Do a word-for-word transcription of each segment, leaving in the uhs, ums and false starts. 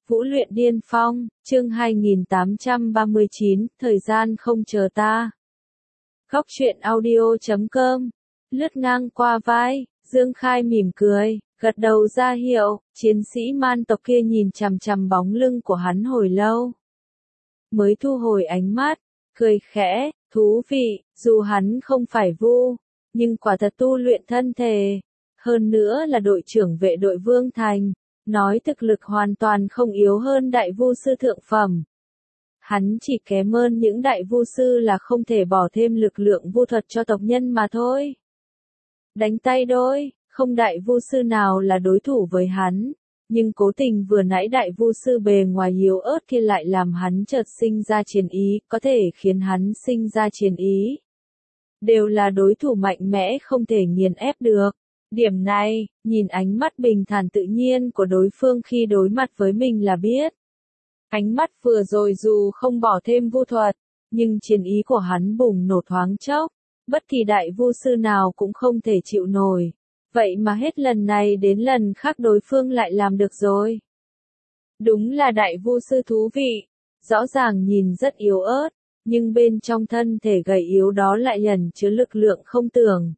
Vũ luyện điên phong, chương hai nghìn tám trăm ba mươi chín, thời gian không chờ ta. Góc truyện audio chấm com, lướt ngang qua vai, Dương Khai mỉm cười, gật đầu ra hiệu, chiến sĩ man tộc kia nhìn chằm chằm bóng lưng của hắn hồi lâu. Mới thu hồi ánh mắt, cười khẽ, thú vị, dù hắn không phải vu, nhưng quả thật tu luyện thân thể. Hơn nữa là đội trưởng vệ đội Vương Thành, nói thực lực hoàn toàn không yếu hơn đại vu sư thượng phẩm. Hắn chỉ kém hơn những đại vu sư là không thể bỏ thêm lực lượng vu thuật cho tộc nhân mà thôi. Đánh tay đôi, không đại vu sư nào là đối thủ với hắn, nhưng cố tình vừa nãy đại vu sư bề ngoài yếu ớt kia lại làm hắn chợt sinh ra chiến ý, có thể khiến hắn sinh ra chiến ý. Đều là đối thủ mạnh mẽ không thể nghiền ép được. Điểm này, nhìn ánh mắt bình thản tự nhiên của đối phương khi đối mặt với mình là biết. Ánh mắt vừa rồi dù không bỏ thêm vu thuật, nhưng chiến ý của hắn bùng nổ thoáng chốc, bất kỳ đại vu sư nào cũng không thể chịu nổi. Vậy mà hết lần này đến lần khác đối phương lại làm được rồi. Đúng là đại vu sư thú vị, rõ ràng nhìn rất yếu ớt, nhưng bên trong thân thể gầy yếu đó lại ẩn chứa lực lượng không tưởng.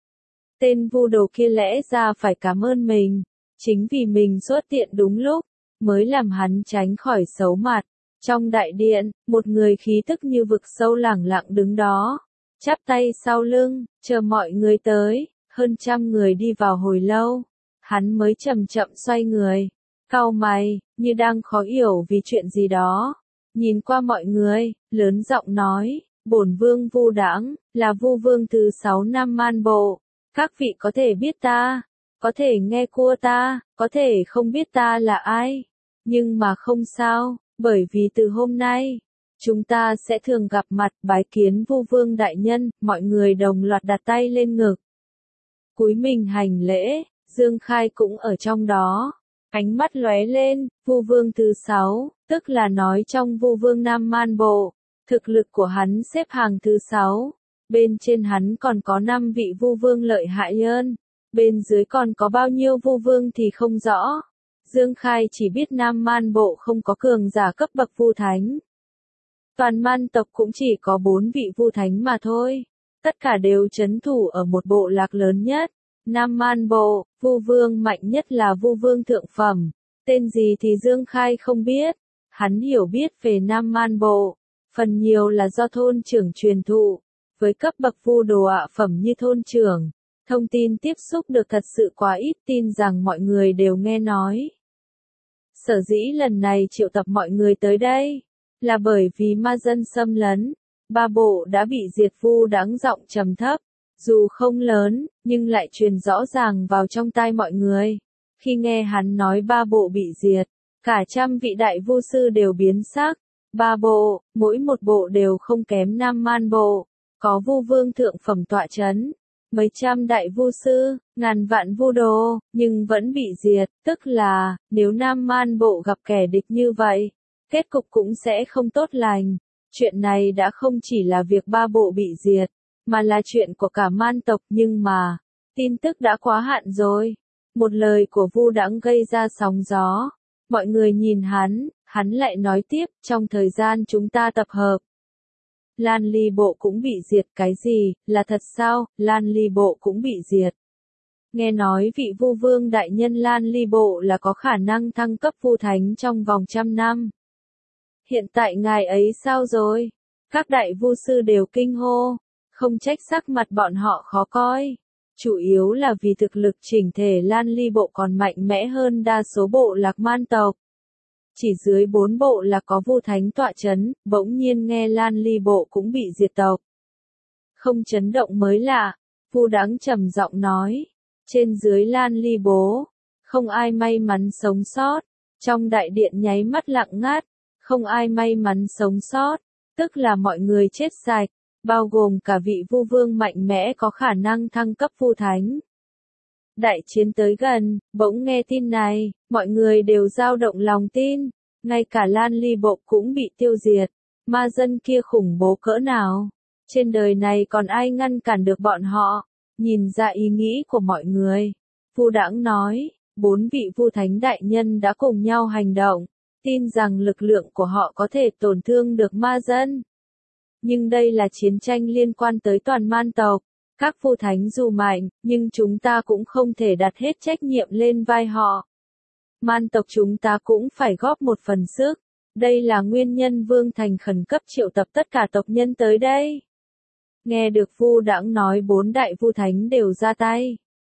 Tên vu đồ kia lẽ ra phải cảm ơn mình, chính vì mình xuất hiện đúng lúc, mới làm hắn tránh khỏi xấu mặt. Trong đại điện, một người khí tức như vực sâu lẳng lặng đứng đó, chắp tay sau lưng, chờ mọi người tới, hơn trăm người đi vào hồi lâu, hắn mới chậm chậm xoay người, cau mày, như đang khó hiểu vì chuyện gì đó, nhìn qua mọi người, lớn giọng nói, bổn vương Vu Đãng, là Vu vương thứ sáu Nam Man Bộ. Các vị có thể biết ta, có thể nghe cua ta, có thể không biết ta là ai, nhưng mà không sao, bởi vì từ hôm nay, chúng ta sẽ thường gặp mặt bái kiến Vu vương đại nhân, mọi người đồng loạt đặt tay lên ngực. Cúi mình hành lễ, Dương Khai cũng ở trong đó, ánh mắt lóe lên, Vu vương thứ sáu, tức là nói trong Vu vương Nam Man Bộ, thực lực của hắn xếp hàng thứ sáu. Bên trên hắn còn có năm vị vu vương lợi hại hơn, bên dưới còn có bao nhiêu vu vương thì không rõ. Dương Khai chỉ biết Nam Man Bộ không có cường giả cấp bậc vu thánh. Toàn man tộc cũng chỉ có bốn vị vu thánh mà thôi, tất cả đều trấn thủ ở một bộ lạc lớn nhất. Nam Man Bộ, vu vương mạnh nhất là vu vương thượng phẩm, tên gì thì Dương Khai không biết, hắn hiểu biết về Nam Man Bộ, phần nhiều là do thôn trưởng truyền thụ. Với cấp bậc vu đồ ạ phẩm như thôn trưởng, thông tin tiếp xúc được thật sự quá ít, tin rằng mọi người đều nghe nói. Sở dĩ lần này triệu tập mọi người tới đây, là bởi vì ma dân xâm lấn, ba bộ đã bị diệt. Vu Đãng giọng trầm thấp, dù không lớn, nhưng lại truyền rõ ràng vào trong tai mọi người. Khi nghe hắn nói ba bộ bị diệt, cả trăm vị đại vu sư đều biến sắc. Ba bộ, mỗi một bộ đều không kém Nam Man Bộ. Có vu vương thượng phẩm tọa chấn, mấy trăm đại vu sư, ngàn vạn vu đồ, nhưng vẫn bị diệt, tức là, nếu Nam Man Bộ gặp kẻ địch như vậy, kết cục cũng sẽ không tốt lành. Chuyện này đã không chỉ là việc ba bộ bị diệt, mà là chuyện của cả man tộc, nhưng mà, tin tức đã quá hạn rồi. Một lời của Vu Đãng gây ra sóng gió, mọi người nhìn hắn, hắn lại nói tiếp, trong thời gian chúng ta tập hợp. Lan Ly Bộ cũng bị diệt. Cái gì, là thật sao, Lan Ly Bộ cũng bị diệt. Nghe nói vị vu vương đại nhân Lan Ly Bộ là có khả năng thăng cấp vu thánh trong vòng trăm năm. Hiện tại ngài ấy sao rồi? Các đại vu sư đều kinh hô, không trách sắc mặt bọn họ khó coi. Chủ yếu là vì thực lực chỉnh thể Lan Ly Bộ còn mạnh mẽ hơn đa số bộ lạc man tộc. Chỉ dưới bốn bộ là có vu thánh tọa chấn, bỗng nhiên nghe Lan Ly Bộ cũng bị diệt tộc. Không chấn động mới lạ, Vu Đãng trầm giọng nói, trên dưới Lan Ly Bố, không ai may mắn sống sót. Trong đại điện nháy mắt lặng ngắt, không ai may mắn sống sót, tức là mọi người chết sạch, bao gồm cả vị vu vương mạnh mẽ có khả năng thăng cấp vu thánh. Đại chiến tới gần, bỗng nghe tin này, mọi người đều dao động lòng tin, ngay cả Lan Ly Bộ cũng bị tiêu diệt. Ma dân kia khủng bố cỡ nào? Trên đời này còn ai ngăn cản được bọn họ? Nhìn ra ý nghĩ của mọi người, Vu Đãng nói, bốn vị vu thánh đại nhân đã cùng nhau hành động, tin rằng lực lượng của họ có thể tổn thương được ma dân. Nhưng đây là chiến tranh liên quan tới toàn man tộc. Các vua thánh dù mạnh, nhưng chúng ta cũng không thể đặt hết trách nhiệm lên vai họ. Man tộc chúng ta cũng phải góp một phần sức. Đây là nguyên nhân Vương Thành khẩn cấp triệu tập tất cả tộc nhân tới đây. Nghe được Vu Đãng nói bốn đại vu thánh đều ra tay.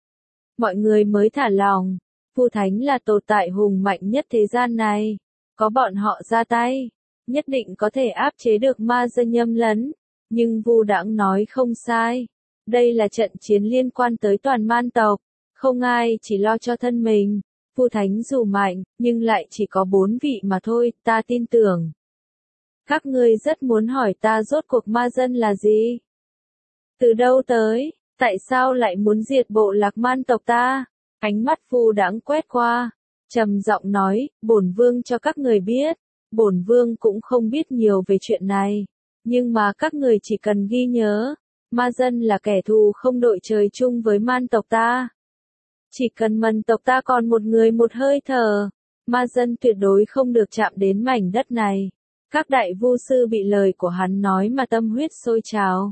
Mọi người mới thả lòng. Vu thánh là tồn tại hùng mạnh nhất thế gian này. Có bọn họ ra tay, nhất định có thể áp chế được ma dân nhâm lấn. Nhưng Vu Đãng nói không sai. Đây là trận chiến liên quan tới toàn man tộc. Không ai chỉ lo cho thân mình. Vu thánh dù mạnh, nhưng lại chỉ có bốn vị mà thôi, ta tin tưởng. Các ngươi rất muốn hỏi ta rốt cuộc ma dân là gì? Từ đâu tới? Tại sao lại muốn diệt bộ lạc man tộc ta? Ánh mắt Vu Đãng quét qua, trầm giọng nói, bổn vương cho các người biết. Bổn vương cũng không biết nhiều về chuyện này. Nhưng mà các người chỉ cần ghi nhớ, ma dân là kẻ thù không đội trời chung với man tộc ta. Chỉ cần man tộc ta còn một người một hơi thở, ma dân tuyệt đối không được chạm đến mảnh đất này. Các đại vu sư bị lời của hắn nói mà tâm huyết sôi trào.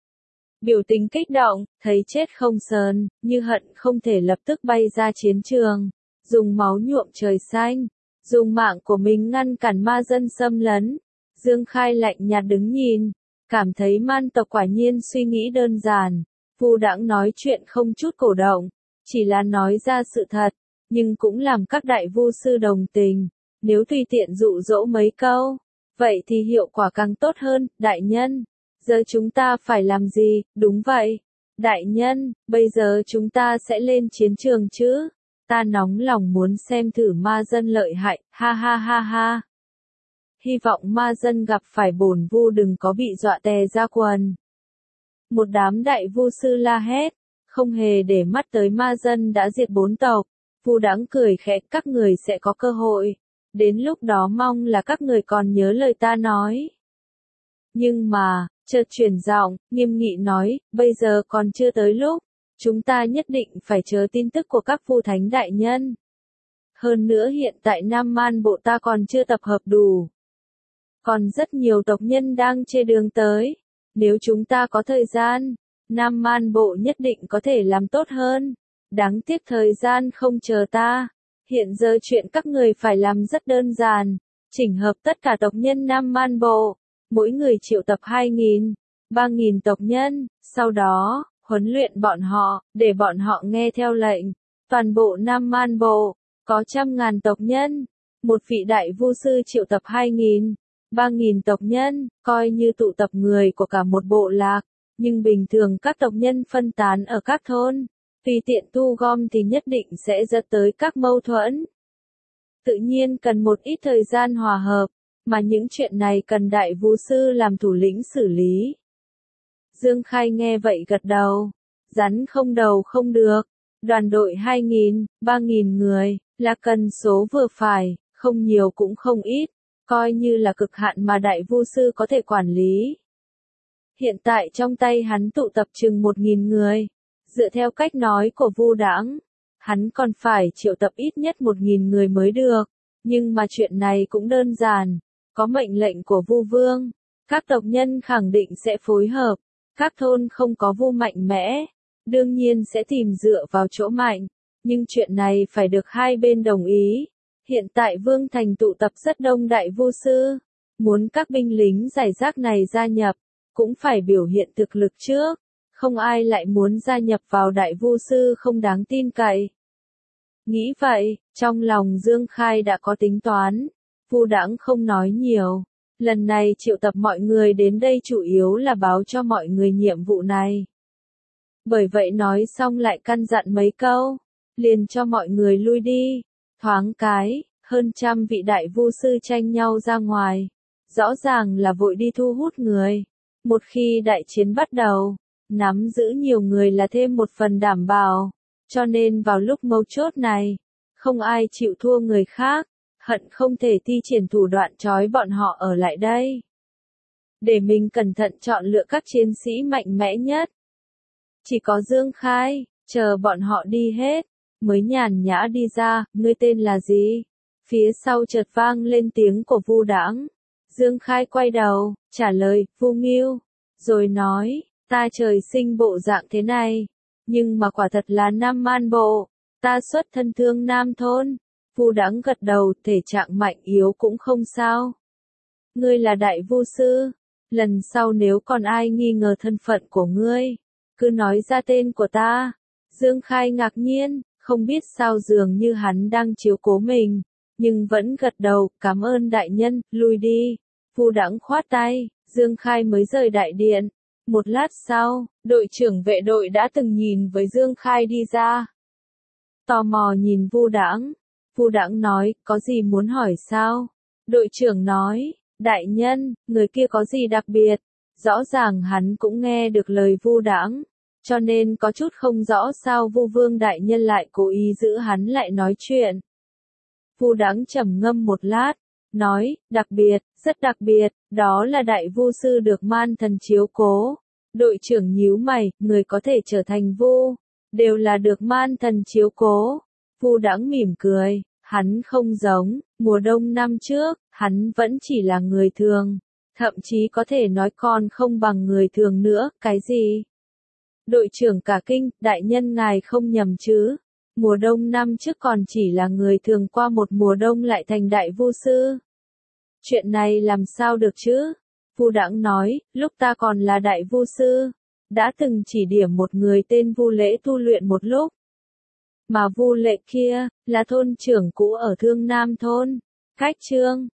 Biểu tình kích động, thấy chết không sờn, như hận không thể lập tức bay ra chiến trường, dùng máu nhuộm trời xanh, dùng mạng của mình ngăn cản ma dân xâm lấn. Dương Khai lạnh nhạt đứng nhìn, cảm thấy man tộc quả nhiên suy nghĩ đơn giản. Vu Đãng nói chuyện không chút cổ động, chỉ là nói ra sự thật, nhưng cũng làm các đại vu sư đồng tình. Nếu tùy tiện dụ dỗ mấy câu, vậy thì hiệu quả càng tốt hơn. Đại nhân, giờ chúng ta phải làm gì? Đúng vậy. Đại nhân, bây giờ chúng ta sẽ lên chiến trường chứ? Ta nóng lòng muốn xem thử ma dân lợi hại, ha ha ha ha. Hy vọng ma dân gặp phải bổn vu đừng có bị dọa tè ra quần. Một đám đại vu sư la hét, không hề để mắt tới ma dân đã diệt bốn tộc. Vu Đãng cười khẽ, các người sẽ có cơ hội. Đến lúc đó mong là các người còn nhớ lời ta nói. Nhưng mà, chợt chuyển giọng, nghiêm nghị nói, bây giờ còn chưa tới lúc. Chúng ta nhất định phải chờ tin tức của các vu thánh đại nhân. Hơn nữa hiện tại Nam Man bộ ta còn chưa tập hợp đủ. Còn rất nhiều tộc nhân đang trên đường tới. Nếu chúng ta có thời gian, Nam Man bộ nhất định có thể làm tốt hơn. Đáng tiếc thời gian không chờ ta. Hiện giờ chuyện các người phải làm rất đơn giản. Chỉnh hợp tất cả tộc nhân Nam Man bộ. Mỗi người triệu tập hai nghìn, ba nghìn tộc nhân. Sau đó, huấn luyện bọn họ, để bọn họ nghe theo lệnh. Toàn bộ Nam Man bộ, có trăm ngàn tộc nhân. Một vị đại vu sư triệu tập hai nghìn, ba nghìn tộc nhân, coi như tụ tập người của cả một bộ lạc. Nhưng bình thường các tộc nhân phân tán ở các thôn, tùy tiện thu gom thì nhất định sẽ dẫn tới các mâu thuẫn. Tự nhiên cần một ít thời gian hòa hợp, mà những chuyện này cần đại vu sư làm thủ lĩnh xử lý. Dương Khai nghe vậy gật đầu, rắn không đầu không được, đoàn đội hai nghìn, ba nghìn người, là cần số vừa phải, không nhiều cũng không ít, coi như là cực hạn mà đại vu sư có thể quản lý. Hiện tại trong tay hắn tụ tập chừng một nghìn người, dựa theo cách nói của Vu Đãng, hắn còn phải triệu tập ít nhất một nghìn người mới được, nhưng mà chuyện này cũng đơn giản, có mệnh lệnh của Vu Vương, các tộc nhân khẳng định sẽ phối hợp, các thôn không có vu mạnh mẽ, đương nhiên sẽ tìm dựa vào chỗ mạnh, nhưng chuyện này phải được hai bên đồng ý. Hiện tại Vương Thành tụ tập rất đông đại vu sư, muốn các binh lính giải rác này gia nhập, cũng phải biểu hiện thực lực trước, không ai lại muốn gia nhập vào đại vu sư không đáng tin cậy. Nghĩ vậy, trong lòng Dương Khai đã có tính toán, Vu Đãng không nói nhiều, lần này triệu tập mọi người đến đây chủ yếu là báo cho mọi người nhiệm vụ này. Bởi vậy nói xong lại căn dặn mấy câu, liền cho mọi người lui đi, thoáng cái, hơn trăm vị đại vu sư tranh nhau ra ngoài, rõ ràng là vội đi thu hút người. Một khi đại chiến bắt đầu, nắm giữ nhiều người là thêm một phần đảm bảo, cho nên vào lúc mấu chốt này, không ai chịu thua người khác, hận không thể thi triển thủ đoạn trói bọn họ ở lại đây. Để mình cẩn thận chọn lựa các chiến sĩ mạnh mẽ nhất. Chỉ có Dương Khai, chờ bọn họ đi hết, mới nhàn nhã đi ra, ngươi tên là gì? Phía sau chợt vang lên tiếng của Vu Đãng. Dương Khai quay đầu, trả lời, Vu Nghiêu. Rồi nói, ta trời sinh bộ dạng thế này. Nhưng mà quả thật là Nam Man bộ. Ta xuất thân Thương Nam thôn. Vu Đãng gật đầu, thể trạng mạnh yếu cũng không sao. Ngươi là đại vu sư. Lần sau nếu còn ai nghi ngờ thân phận của ngươi, cứ nói ra tên của ta. Dương Khai ngạc nhiên, không biết sao dường như hắn đang chiếu cố mình, nhưng vẫn gật đầu, cảm ơn đại nhân, lui đi. Vu Đãng khoát tay, Dương Khai mới rời đại điện. Một lát sau, đội trưởng vệ đội đã từng nhìn với Dương Khai đi ra. Tò mò nhìn Vu Đãng. Vu Đãng nói, có gì muốn hỏi sao? Đội trưởng nói, đại nhân, người kia có gì đặc biệt? Rõ ràng hắn cũng nghe được lời Vu Đãng, cho nên có chút không rõ sao Vu Vương đại nhân lại cố ý giữ hắn lại nói chuyện. Vu Đãng trầm ngâm một lát, nói, đặc biệt, rất đặc biệt, đó là đại vu sư được man thần chiếu cố. Đội trưởng nhíu mày, người có thể trở thành vu, đều là được man thần chiếu cố. Vu Đãng mỉm cười, hắn không giống, mùa đông năm trước, hắn vẫn chỉ là người thường, thậm chí có thể nói còn không bằng người thường nữa, cái gì? Đội trưởng cả kinh, đại nhân ngài không nhầm chứ? Mùa đông năm trước còn chỉ là người thường, qua một mùa đông lại thành đại vu sư. Chuyện này làm sao được chứ? Vu Đãng nói, lúc ta còn là đại vu sư, đã từng chỉ điểm một người tên Vu Lễ tu luyện một lúc. Mà Vu Lễ kia, là thôn trưởng cũ ở Thương Nam thôn. Cách chương